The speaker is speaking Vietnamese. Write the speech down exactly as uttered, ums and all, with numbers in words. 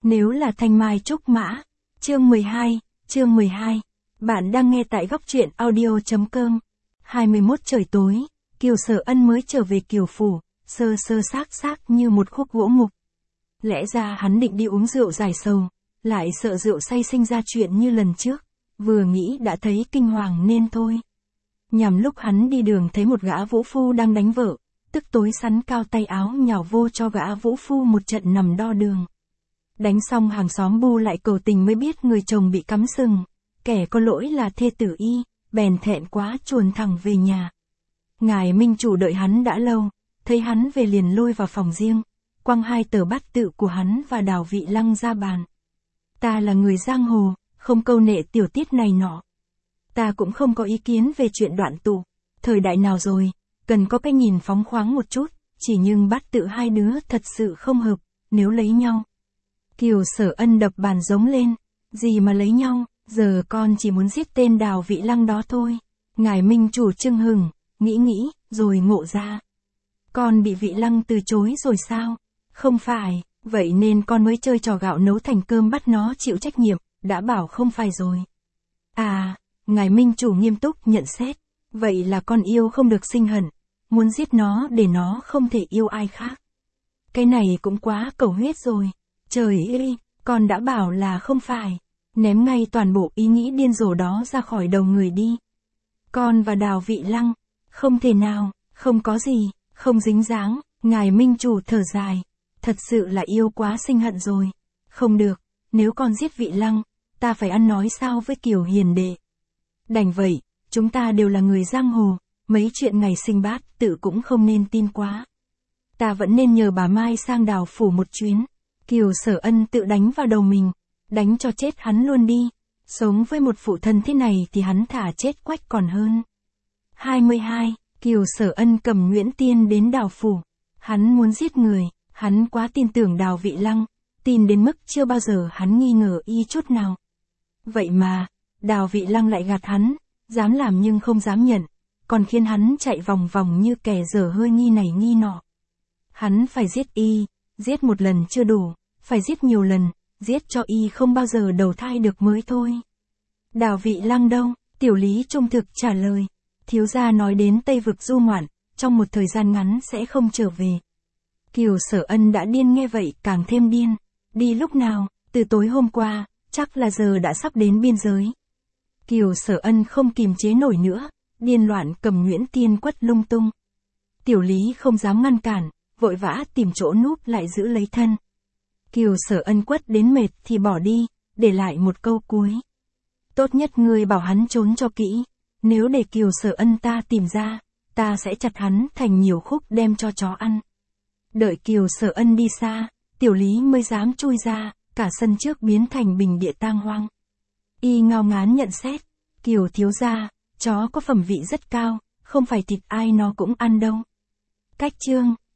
Nếu là thanh mai trúc mã. Chương mười hai, chương mười hai. Bạn đang nghe tại góc truyện audio.com. hai mươi mốt trời tối, Kiều Sở Ân mới trở về Kiều Phủ, sơ sơ xác xác như một khúc gỗ mục. Lẽ ra hắn định đi uống rượu giải sầu, lại sợ rượu say sinh ra chuyện như lần trước, vừa nghĩ đã thấy kinh hoàng nên thôi. Nhằm lúc hắn đi đường thấy một gã vũ phu đang đánh vợ, tức tối sắn cao tay áo nhào vô cho gã vũ phu một trận nằm đo đường. Đánh xong hàng xóm bu lại cầu tình mới biết người chồng bị cắm sừng, kẻ có lỗi là thê tử y, bèn thẹn quá chuồn thẳng về nhà. Ngài minh chủ đợi hắn đã lâu, thấy hắn về liền lôi vào phòng riêng, quăng hai tờ bát tự của hắn và Đào Vị Lăng ra bàn. Ta là người giang hồ, không câu nệ tiểu tiết này nọ. Ta cũng không có ý kiến về chuyện đoạn tụ, thời đại nào rồi, cần có cái nhìn phóng khoáng một chút, chỉ nhưng bát tự hai đứa thật sự không hợp, nếu lấy nhau. Kiều Sở Ân đập bàn giống lên, gì mà lấy nhau, giờ con chỉ muốn giết tên Đào Vị Lăng đó thôi. Ngài minh chủ chưng hừng, nghĩ nghĩ, rồi ngộ ra. Con bị Vị Lăng từ chối rồi sao? Không phải, vậy nên con mới chơi trò gạo nấu thành cơm bắt nó chịu trách nhiệm, đã bảo không phải rồi. À, ngài minh chủ nghiêm túc nhận xét, vậy là con yêu không được sinh hận, muốn giết nó để nó không thể yêu ai khác. Cái này cũng quá cầu huyết rồi. Trời ơi, con đã bảo là không phải, ném ngay toàn bộ ý nghĩ điên rồ đó ra khỏi đầu người đi. Con và Đào Vị Lăng, không thể nào, không có gì, không dính dáng, ngài minh chủ thở dài, thật sự là yêu quá sinh hận rồi. Không được, nếu con giết Vị Lăng, ta phải ăn nói sao với Kiều hiền đệ. Đành vậy, chúng ta đều là người giang hồ, mấy chuyện ngày sinh bát tự cũng không nên tin quá. Ta vẫn nên nhờ bà Mai sang Đào phủ một chuyến. Kiều Sở Ân tự đánh vào đầu mình, đánh cho chết hắn luôn đi, sống với một phụ thân thế này thì hắn thả chết quách còn hơn. hai mươi hai, Kiều Sở Ân cầm Nguyễn Tiên đến Đào phủ, hắn muốn giết người, hắn quá tin tưởng Đào Vị Lăng, tin đến mức chưa bao giờ hắn nghi ngờ y chút nào. Vậy mà, Đào Vị Lăng lại gạt hắn, dám làm nhưng không dám nhận, còn khiến hắn chạy vòng vòng như kẻ dở hơi nghi này nghi nọ. Hắn phải giết y, giết một lần chưa đủ, phải giết nhiều lần, giết cho y không bao giờ đầu thai được mới thôi. Đào Vị Lăng đâu? Tiểu Lý trung thực trả lời, thiếu gia nói đến Tây Vực du ngoạn, trong một thời gian ngắn sẽ không trở về. Kiều Sở Ân đã điên nghe vậy càng thêm điên, đi lúc nào, từ tối hôm qua, chắc là giờ đã sắp đến biên giới. Kiều Sở Ân không kìm chế nổi nữa, điên loạn cầm Nguyễn Tiên quất lung tung. Tiểu Lý không dám ngăn cản, vội vã tìm chỗ núp lại giữ lấy thân. Kiều Sở Ân quất đến mệt thì bỏ đi, để lại một câu cuối. Tốt nhất ngươi bảo hắn trốn cho kỹ, nếu để Kiều Sở Ân ta tìm ra, ta sẽ chặt hắn thành nhiều khúc đem cho chó ăn. Đợi Kiều Sở Ân đi xa, Tiểu Lý mới dám chui ra, cả sân trước biến thành bình địa tang hoang. Y ngao ngán nhận xét, Kiều thiếu gia, chó có phẩm vị rất cao, không phải thịt ai nó cũng ăn đâu. Cách chương